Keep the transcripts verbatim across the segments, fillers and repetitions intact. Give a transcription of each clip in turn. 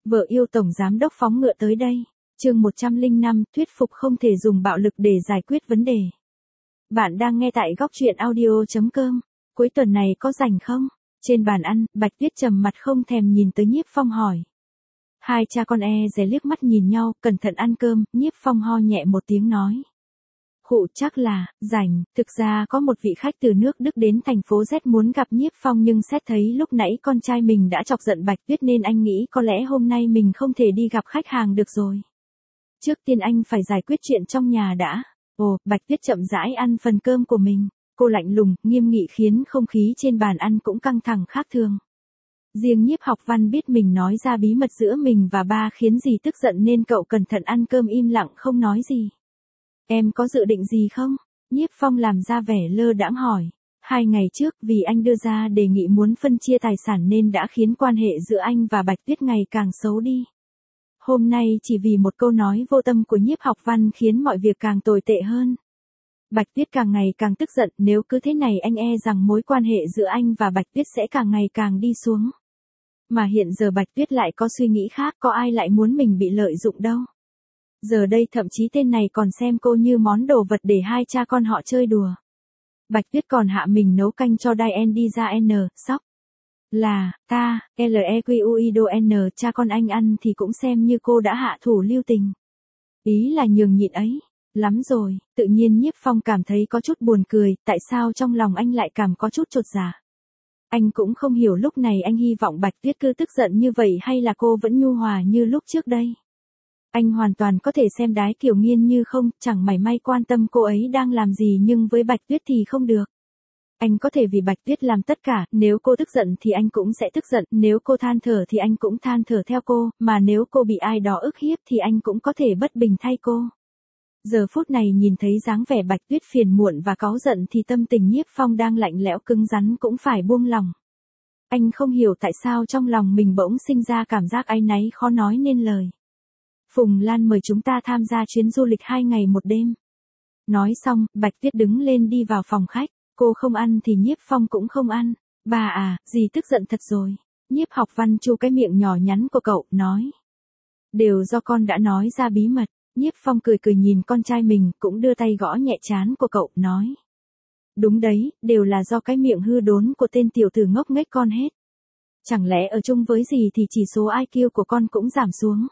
Vợ yêu tổng giám đốc phóng ngựa tới đây. Chương một trăm lẻ năm, thuyết phục không thể dùng bạo lực để giải quyết vấn đề. Bạn đang nghe tại góc truyện audio chấm com. Cuối tuần này có rảnh không? Trên bàn ăn, Bạch Tuyết trầm mặt không thèm nhìn tới Nhiếp Phong hỏi. Hai cha con e dè liếc mắt nhìn nhau, cẩn thận ăn cơm, Nhiếp Phong ho nhẹ một tiếng nói. Khụ chắc là, rảnh, thực ra có một vị khách từ nước Đức đến thành phố Z muốn gặp Nhiếp Phong nhưng xét thấy lúc nãy con trai mình đã chọc giận Bạch Tuyết nên anh nghĩ có lẽ hôm nay mình không thể đi gặp khách hàng được rồi. Trước tiên anh phải giải quyết chuyện trong nhà đã. Ồ, Bạch Tuyết chậm rãi ăn phần cơm của mình, cô lạnh lùng, nghiêm nghị khiến không khí trên bàn ăn cũng căng thẳng khác thường. Riêng Nhiếp Học Văn biết mình nói ra bí mật giữa mình và ba khiến dì tức giận nên cậu cẩn thận ăn cơm im lặng không nói gì. Em có dự định gì không? Nhiếp Phong làm ra vẻ lơ đãng hỏi. Hai ngày trước vì anh đưa ra đề nghị muốn phân chia tài sản nên đã khiến quan hệ giữa anh và Bạch Tuyết ngày càng xấu đi. Hôm nay chỉ vì một câu nói vô tâm của Nhiếp Học Văn khiến mọi việc càng tồi tệ hơn. Bạch Tuyết càng ngày càng tức giận, nếu cứ thế này anh e rằng mối quan hệ giữa anh và Bạch Tuyết sẽ càng ngày càng đi xuống. Mà hiện giờ Bạch Tuyết lại có suy nghĩ khác, có ai lại muốn mình bị lợi dụng đâu. Giờ đây thậm chí tên này còn xem cô như món đồ vật để hai cha con họ chơi đùa. Bạch Tuyết còn hạ mình nấu canh cho Diane đi ra N, sóc. Là, ta, L-E-Q-U-I-D-O N, cha con anh ăn thì cũng xem như cô đã hạ thủ lưu tình. Ý là nhường nhịn ấy. Lắm rồi, tự nhiên Nhiếp Phong cảm thấy có chút buồn cười, tại sao trong lòng anh lại cảm có chút chột dạ. Anh cũng không hiểu lúc này anh hy vọng Bạch Tuyết cứ tức giận như vậy hay là cô vẫn nhu hòa như lúc trước đây. Anh hoàn toàn có thể xem Đái Kiều Nghiên như không, chẳng mảy may quan tâm cô ấy đang làm gì nhưng với Bạch Tuyết thì không được. Anh có thể vì Bạch Tuyết làm tất cả, nếu cô tức giận thì anh cũng sẽ tức giận, nếu cô than thở thì anh cũng than thở theo cô, mà nếu cô bị ai đó ức hiếp thì anh cũng có thể bất bình thay cô. Giờ phút này nhìn thấy dáng vẻ Bạch Tuyết phiền muộn và cáu giận thì tâm tình Nhiếp Phong đang lạnh lẽo cứng rắn cũng phải buông lòng. Anh không hiểu tại sao trong lòng mình bỗng sinh ra cảm giác áy náy khó nói nên lời. Phùng Lan mời chúng ta tham gia chuyến du lịch hai ngày một đêm. Nói xong, Bạch Tuyết đứng lên đi vào phòng khách, cô không ăn thì Nhiếp Phong cũng không ăn. Bà à, dì tức giận thật rồi. Nhiếp Học Văn chu cái miệng nhỏ nhắn của cậu, nói. Đều do con đã nói ra bí mật. Nhiếp Phong cười cười nhìn con trai mình, cũng đưa tay gõ nhẹ trán của cậu, nói. Đúng đấy, đều là do cái miệng hư đốn của tên tiểu tử ngốc nghếch con hết. Chẳng lẽ ở chung với dì thì chỉ số I Q của con cũng giảm xuống?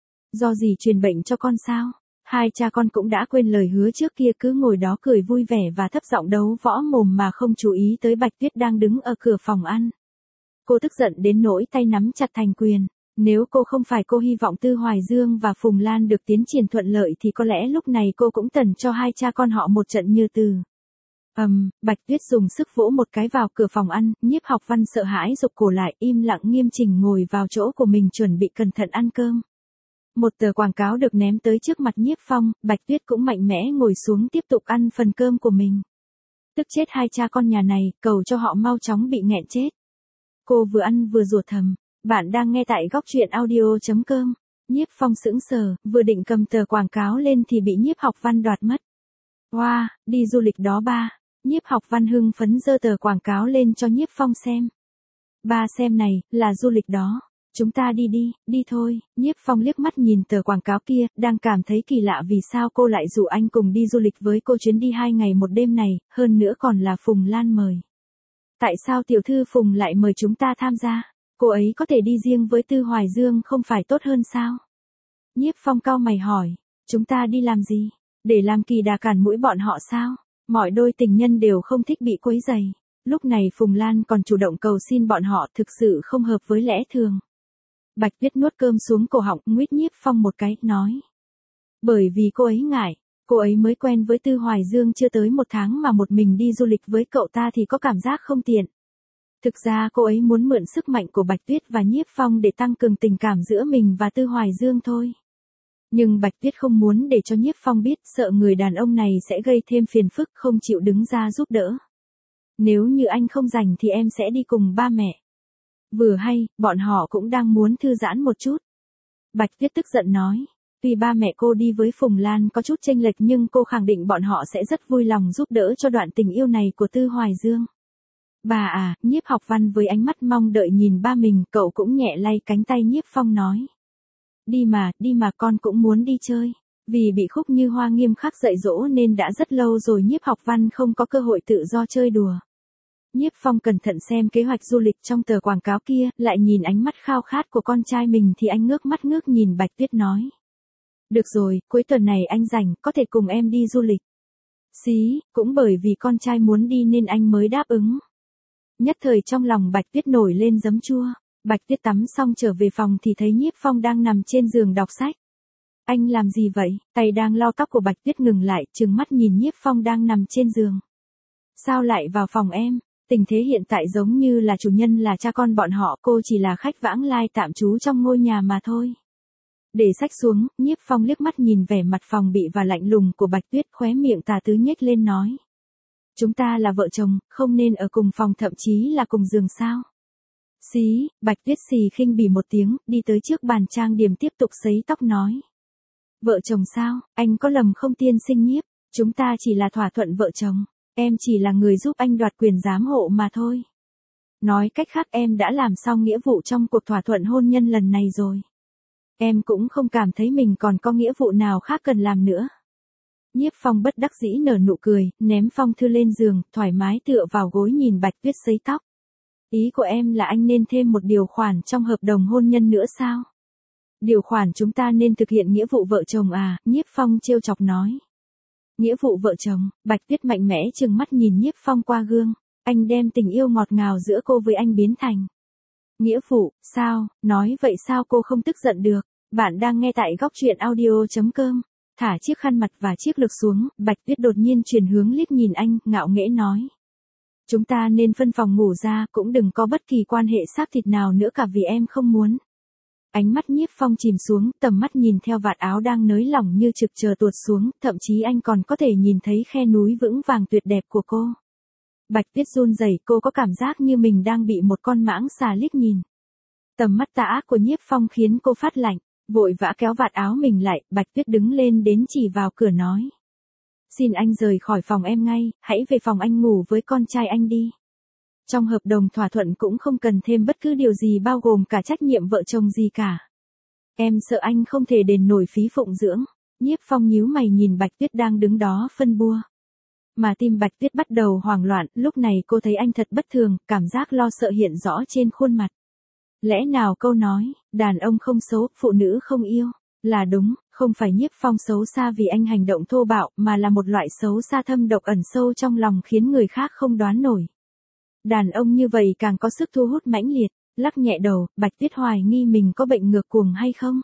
Do dì truyền bệnh cho con sao? Hai cha con cũng đã quên lời hứa trước kia, cứ ngồi đó cười vui vẻ và thấp giọng đấu võ mồm mà không chú ý tới Bạch Tuyết đang đứng ở cửa phòng ăn. Cô tức giận đến nỗi tay nắm chặt thành quyền. Nếu cô không phải cô hy vọng Tư Hoài Dương và Phùng Lan được tiến triển thuận lợi thì có lẽ lúc này cô cũng tần cho hai cha con họ một trận như từ. Ầm, um, Bạch Tuyết dùng sức vỗ một cái vào cửa phòng ăn, Nhiếp Học Văn sợ hãi rụt cổ lại, im lặng nghiêm chỉnh ngồi vào chỗ của mình chuẩn bị cẩn thận ăn cơm. Một tờ quảng cáo được ném tới trước mặt Nhiếp Phong, Bạch Tuyết cũng mạnh mẽ ngồi xuống tiếp tục ăn phần cơm của mình. Tức chết hai cha con nhà này, cầu cho họ mau chóng bị nghẹn chết. Cô vừa ăn vừa rủa thầm. Bạn đang nghe tại góc truyện audio chấm com. Nhiếp Phong sững sờ, vừa định cầm tờ quảng cáo lên thì bị Nhiếp Học Văn đoạt mất. Wow, đi du lịch đó ba. Nhiếp Học Văn hưng phấn giơ tờ quảng cáo lên cho Nhiếp Phong xem. Ba xem này, là du lịch đó. Chúng ta đi đi, đi thôi. Nhiếp Phong liếc mắt nhìn tờ quảng cáo kia, đang cảm thấy kỳ lạ vì sao cô lại rủ anh cùng đi du lịch với cô chuyến đi hai ngày một đêm này, hơn nữa còn là Phùng Lan mời. Tại sao tiểu thư Phùng lại mời chúng ta tham gia? Cô ấy có thể đi riêng với Tư Hoài Dương không phải tốt hơn sao? Nhiếp Phong cau mày hỏi, chúng ta đi làm gì? Để làm kỳ đà cản mũi bọn họ sao? Mọi đôi tình nhân đều không thích bị quấy rầy. Lúc này Phùng Lan còn chủ động cầu xin bọn họ, thực sự không hợp với lẽ thường. Bạch Tuyết nuốt cơm xuống cổ họng, nguyết Nhiếp Phong một cái, nói. Bởi vì cô ấy ngại, cô ấy mới quen với Tư Hoài Dương chưa tới một tháng mà một mình đi du lịch với cậu ta thì có cảm giác không tiện. Thực ra cô ấy muốn mượn sức mạnh của Bạch Tuyết và Nhiếp Phong để tăng cường tình cảm giữa mình và Tư Hoài Dương thôi. Nhưng Bạch Tuyết không muốn để cho Nhiếp Phong biết, sợ người đàn ông này sẽ gây thêm phiền phức không chịu đứng ra giúp đỡ. Nếu như anh không rảnh thì em sẽ đi cùng ba mẹ. Vừa hay, bọn họ cũng đang muốn thư giãn một chút. Bạch Tuyết tức giận nói, tuy ba mẹ cô đi với Phùng Lan có chút chênh lệch nhưng cô khẳng định bọn họ sẽ rất vui lòng giúp đỡ cho đoạn tình yêu này của Tư Hoài Dương. Bà à, Nhiếp Học Văn với ánh mắt mong đợi nhìn ba mình, cậu cũng nhẹ lay cánh tay Nhiếp Phong nói. Đi mà, đi mà, con cũng muốn đi chơi. Vì bị Khúc Như Hoa nghiêm khắc dạy dỗ nên đã rất lâu rồi Nhiếp Học Văn không có cơ hội tự do chơi đùa. Nhiếp Phong cẩn thận xem kế hoạch du lịch trong tờ quảng cáo kia, lại nhìn ánh mắt khao khát của con trai mình thì anh ngước mắt ngước nhìn Bạch Tuyết nói. Được rồi, cuối tuần này anh rảnh, có thể cùng em đi du lịch. Xí, cũng bởi vì con trai muốn đi nên anh mới đáp ứng. Nhất thời trong lòng Bạch Tuyết nổi lên giấm chua. Bạch Tuyết tắm xong trở về phòng thì thấy Nhiếp Phong đang nằm trên giường đọc sách. Anh làm gì vậy? Tay đang lau tóc của Bạch Tuyết ngừng lại, trừng mắt nhìn Nhiếp Phong đang nằm trên giường. Sao lại vào phòng em? Tình thế hiện tại giống như là chủ nhân là cha con bọn họ, cô chỉ là khách vãng lai tạm trú trong ngôi nhà mà thôi. Để sách xuống, Nhiếp Phong liếc mắt nhìn vẻ mặt phòng bị và lạnh lùng của Bạch Tuyết, khóe miệng tà tứ nhếch lên nói. Chúng ta là vợ chồng, không nên ở cùng phòng, thậm chí là cùng giường sao? Xí, Bạch Tuyết xì khinh bỉ một tiếng, đi tới trước bàn trang điểm tiếp tục sấy tóc nói. Vợ chồng sao, anh có lầm không tiên sinh Nhiếp, chúng ta chỉ là thỏa thuận vợ chồng, em chỉ là người giúp anh đoạt quyền giám hộ mà thôi. Nói cách khác em đã làm xong nghĩa vụ trong cuộc thỏa thuận hôn nhân lần này rồi. Em cũng không cảm thấy mình còn có nghĩa vụ nào khác cần làm nữa. Nhiếp Phong bất đắc dĩ nở nụ cười, ném phong thư lên giường, thoải mái tựa vào gối nhìn Bạch Tuyết sấy tóc. Ý của em là anh nên thêm một điều khoản trong hợp đồng hôn nhân nữa sao? Điều khoản chúng ta nên thực hiện nghĩa vụ vợ chồng à? Nhiếp Phong trêu chọc nói. Nghĩa vụ vợ chồng? Bạch Tuyết mạnh mẽ trừng mắt nhìn Nhiếp Phong qua gương. Anh đem tình yêu ngọt ngào giữa cô với anh biến thành nghĩa vụ, sao? Nói vậy sao cô không tức giận được? Bạn đang nghe tại góc truyện audio chấm com. Thả chiếc khăn mặt và chiếc lược xuống, Bạch Tuyết đột nhiên chuyển hướng liếc nhìn anh, ngạo nghễ nói. Chúng ta nên phân phòng ngủ ra, cũng đừng có bất kỳ quan hệ xác thịt nào nữa cả vì em không muốn. Ánh mắt Nhiếp Phong chìm xuống, tầm mắt nhìn theo vạt áo đang nới lỏng như trực chờ tuột xuống, thậm chí anh còn có thể nhìn thấy khe núi vững vàng tuyệt đẹp của cô. Bạch Tuyết run rẩy, cô có cảm giác như mình đang bị một con mãng xà liếc nhìn. Tầm mắt tà ác của Nhiếp Phong khiến cô phát lạnh, vội vã kéo vạt áo mình lại, Bạch Tuyết đứng lên đến chỉ vào cửa nói. Xin anh rời khỏi phòng em ngay, hãy về phòng anh ngủ với con trai anh đi. Trong hợp đồng thỏa thuận cũng không cần thêm bất cứ điều gì bao gồm cả trách nhiệm vợ chồng gì cả. Em sợ anh không thể đền nổi phí phụng dưỡng. Nhiếp Phong nhíu mày nhìn Bạch Tuyết đang đứng đó phân bua. Mà tim Bạch Tuyết bắt đầu hoảng loạn, lúc này cô thấy anh thật bất thường, cảm giác lo sợ hiện rõ trên khuôn mặt. Lẽ nào câu nói, đàn ông không xấu, phụ nữ không yêu, là đúng, không phải Nhiếp Phong xấu xa vì anh hành động thô bạo, mà là một loại xấu xa thâm độc ẩn sâu trong lòng khiến người khác không đoán nổi. Đàn ông như vậy càng có sức thu hút mãnh liệt, lắc nhẹ đầu, Bạch Tuyết hoài nghi mình có bệnh ngược cuồng hay không?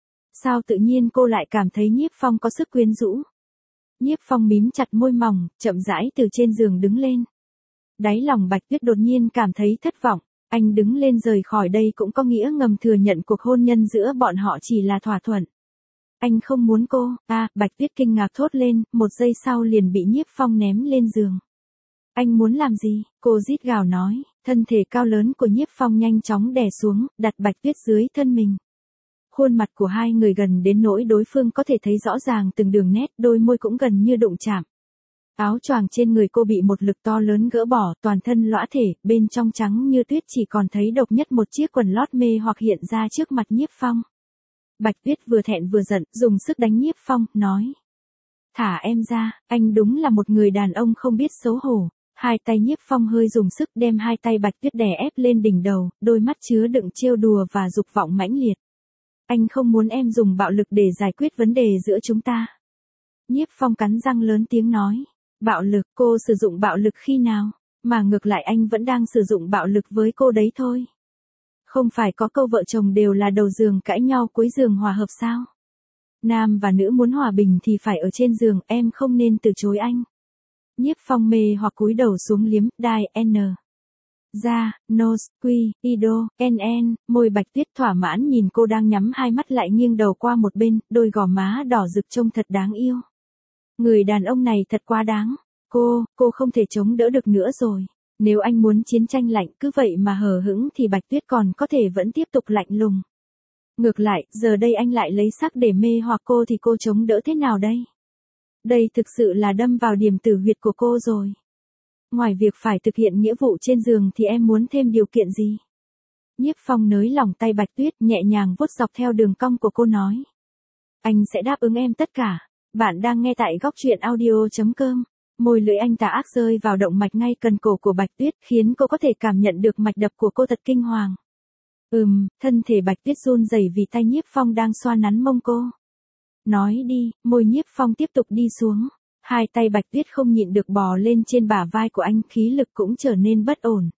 Sao tự nhiên cô lại cảm thấy Nhiếp Phong có sức quyến rũ? Nhiếp Phong mím chặt môi mỏng, chậm rãi từ trên giường đứng lên. Đáy lòng Bạch Tuyết đột nhiên cảm thấy thất vọng, anh đứng lên rời khỏi đây cũng có nghĩa ngầm thừa nhận cuộc hôn nhân giữa bọn họ chỉ là thỏa thuận. Anh không muốn cô, à, Bạch Tuyết kinh ngạc thốt lên, một giây sau liền bị Nhiếp Phong ném lên giường. Anh muốn làm gì? Cô rít gào nói, thân thể cao lớn của Nhiếp Phong nhanh chóng đè xuống, đặt Bạch Tuyết dưới thân mình. Khuôn mặt của hai người gần đến nỗi đối phương có thể thấy rõ ràng từng đường nét, đôi môi cũng gần như đụng chạm. Áo choàng trên người cô bị một lực to lớn gỡ bỏ, toàn thân lõa thể, bên trong trắng như tuyết, chỉ còn thấy độc nhất một chiếc quần lót mê hoặc hiện ra trước mặt Nhiếp Phong. Bạch Tuyết vừa thẹn vừa giận, dùng sức đánh Nhiếp Phong, nói. Thả em ra, anh đúng là một người đàn ông không biết xấu hổ. Hai tay Nhiếp Phong hơi dùng sức đem hai tay Bạch Tuyết đè ép lên đỉnh đầu, đôi mắt chứa đựng trêu đùa và dục vọng mãnh liệt. Anh không muốn em dùng bạo lực để giải quyết vấn đề giữa chúng ta. Nhiếp Phong cắn răng lớn tiếng nói. Bạo lực, cô sử dụng bạo lực khi nào? Mà ngược lại anh vẫn đang sử dụng bạo lực với cô đấy thôi. Không phải có câu vợ chồng đều là đầu giường cãi nhau cuối giường hòa hợp sao? Nam và nữ muốn hòa bình thì phải ở trên giường, em không nên từ chối anh. Nhiếp Phong mê hoặc cúi đầu xuống liếm, đai, n. Ra, nose, quy, ido, nn, môi Bạch Tuyết thỏa mãn nhìn cô đang nhắm hai mắt lại nghiêng đầu qua một bên, đôi gò má đỏ rực trông thật đáng yêu. Người đàn ông này thật quá đáng. Cô, cô không thể chống đỡ được nữa rồi. Nếu anh muốn chiến tranh lạnh cứ vậy mà hờ hững thì Bạch Tuyết còn có thể vẫn tiếp tục lạnh lùng. Ngược lại, giờ đây anh lại lấy sắc để mê hoặc cô thì cô chống đỡ thế nào đây? Đây thực sự là đâm vào điểm tử huyệt của cô rồi. Ngoài việc phải thực hiện nghĩa vụ trên giường thì em muốn thêm điều kiện gì? Nhiếp Phong nới lỏng tay Bạch Tuyết, nhẹ nhàng vuốt dọc theo đường cong của cô nói. Anh sẽ đáp ứng em tất cả. Bạn đang nghe tại góc truyện audio.com. Môi lưỡi anh tà ác rơi vào động mạch ngay cần cổ của Bạch Tuyết, khiến cô có thể cảm nhận được mạch đập của cô thật kinh hoàng. Ừm, thân thể Bạch Tuyết run rẩy vì tay Nhiếp Phong đang xoa nắn mông cô. Nói đi, môi Nhiếp Phong tiếp tục đi xuống. Hai tay Bạch Tuyết không nhịn được bò lên trên bả vai của anh, khí lực cũng trở nên bất ổn.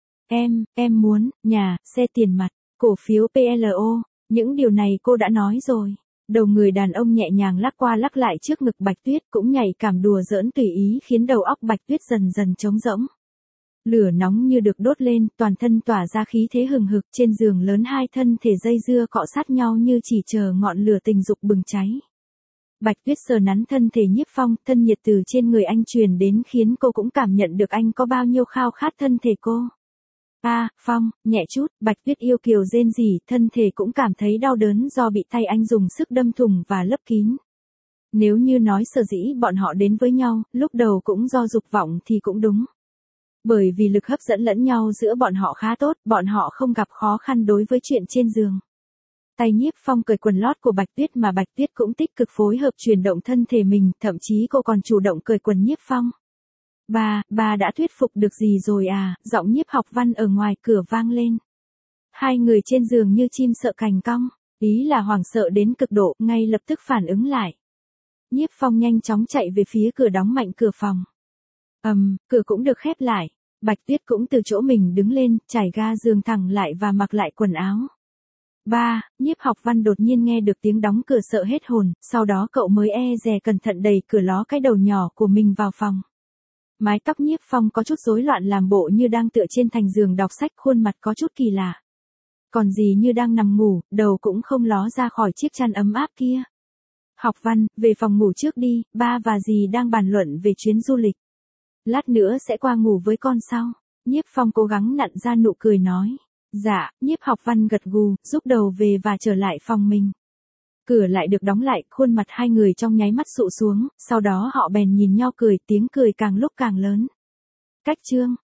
Em, em muốn, nhà, xe tiền mặt, cổ phiếu pê lờ o, những điều này cô đã nói rồi. Đầu người đàn ông nhẹ nhàng lắc qua lắc lại trước ngực Bạch Tuyết, cũng nhảy cảm đùa giỡn tùy ý, khiến đầu óc Bạch Tuyết dần dần trống rỗng. Lửa nóng như được đốt lên, toàn thân tỏa ra khí thế hừng hực, trên giường lớn hai thân thể dây dưa cọ sát nhau như chỉ chờ ngọn lửa tình dục bừng cháy. Bạch Tuyết sờ nắn thân thể Nhiếp Phong, thân nhiệt từ trên người anh truyền đến khiến cô cũng cảm nhận được anh có bao nhiêu khao khát thân thể cô. A, à, Phong, nhẹ chút, Bạch Tuyết yêu kiều rên rỉ, thân thể cũng cảm thấy đau đớn do bị tay anh dùng sức đâm thủng và lấp kín. Nếu như nói sở dĩ bọn họ đến với nhau, lúc đầu cũng do dục vọng thì cũng đúng. Bởi vì lực hấp dẫn lẫn nhau giữa bọn họ khá tốt, bọn họ không gặp khó khăn đối với chuyện trên giường. Tay Nhiếp Phong cởi quần lót của Bạch Tuyết mà Bạch Tuyết cũng tích cực phối hợp chuyển động thân thể mình, thậm chí cô còn chủ động cởi quần Nhiếp Phong. Bà, bà đã thuyết phục được gì rồi à, giọng Nhiếp Học Văn ở ngoài cửa vang lên. Hai người trên giường như chim sợ cành cong, ý là hoảng sợ đến cực độ, ngay lập tức phản ứng lại. Nhiếp Phong nhanh chóng chạy về phía cửa, đóng mạnh cửa phòng. Ầm, um, cửa cũng được khép lại, Bạch Tuyết cũng từ chỗ mình đứng lên, trải ga giường thẳng lại và mặc lại quần áo. Ba, Nhiếp Học Văn đột nhiên nghe được tiếng đóng cửa sợ hết hồn, sau đó cậu mới e dè cẩn thận đẩy cửa ló cái đầu nhỏ của mình vào phòng. Mái tóc Nhiếp Phong có chút rối loạn, làm bộ như đang tựa trên thành giường đọc sách, khuôn mặt có chút kỳ lạ. Còn gì như đang nằm ngủ, đầu cũng không ló ra khỏi chiếc chăn ấm áp kia. Học Văn, về phòng ngủ trước đi, ba và dì đang bàn luận về chuyến du lịch. Lát nữa sẽ qua ngủ với con sau. Nhiếp Phong cố gắng nặn ra nụ cười nói. Dạ, Nhiếp Học Văn gật gù, rúc đầu về và trở lại phòng mình. Cửa lại được đóng lại, khuôn mặt hai người trong nháy mắt sụ xuống, sau đó họ bèn nhìn nhau cười, tiếng cười càng lúc càng lớn. Cách chương